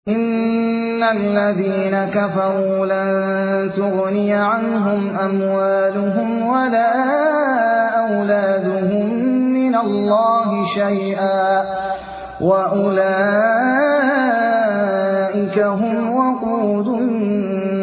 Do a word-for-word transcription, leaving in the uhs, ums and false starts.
إِنَّ الَّذِينَ كَفَرُوا لَن تُغْنِيَ عَنْهُمْ أَمْوَالُهُمْ وَلَا أَوْلَادُهُم مِّنَ اللَّهِ شَيْئًا ۖ وَأُولَٰئِكَ هُمْ وَقُودُ النَّارِ